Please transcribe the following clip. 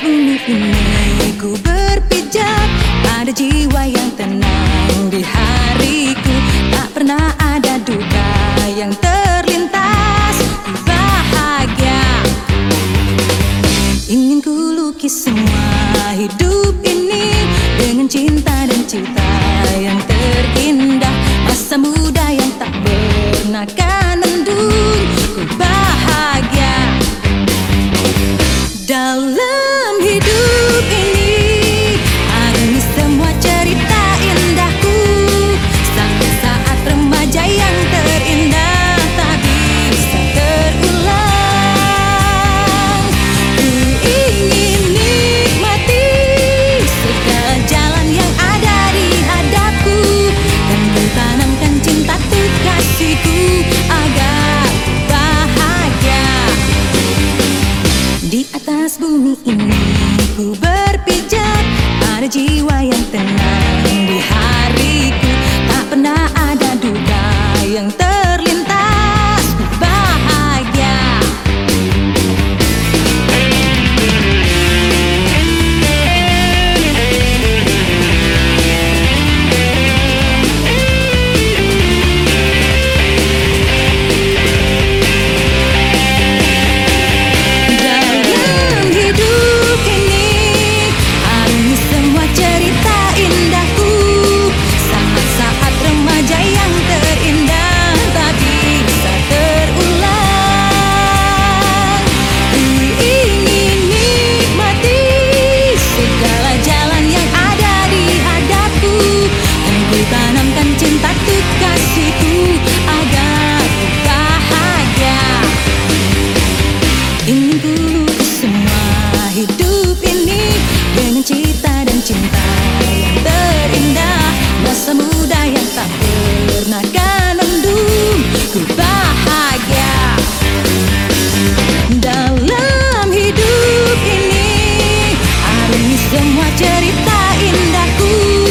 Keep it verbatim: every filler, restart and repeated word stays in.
bumi ini ku berpijak pada jiwa yang tenang. Di hariku tak pernah ada duka yang terlintas. Ku bahagia, ingin ku lukis semua hidup ini dengan cinta dan cita yang terindah. Masa muda yang tak pernah kan mendung. Ku bahagia dalam hidup ini, alami semua cerita indahku. Saat-saat remaja yang terindah tak bisa terulang. Ku ingin nikmati segala jalan yang ada di hadapku, dan ku tanamkan cinta tuh kasihku agar bahagia. Di atas bumi ini ku berpijak pada jiwa yang tenang. Di hariku tak pernah ada duka yang terlintas. Ku bahagia. Ingin ku lukis semua hidup ini dengan cita dan cinta yang terindah. Masa muda yang tak pernah kan mendung. Ku bahagia dalam hidup ini, alami semua cerita indahku.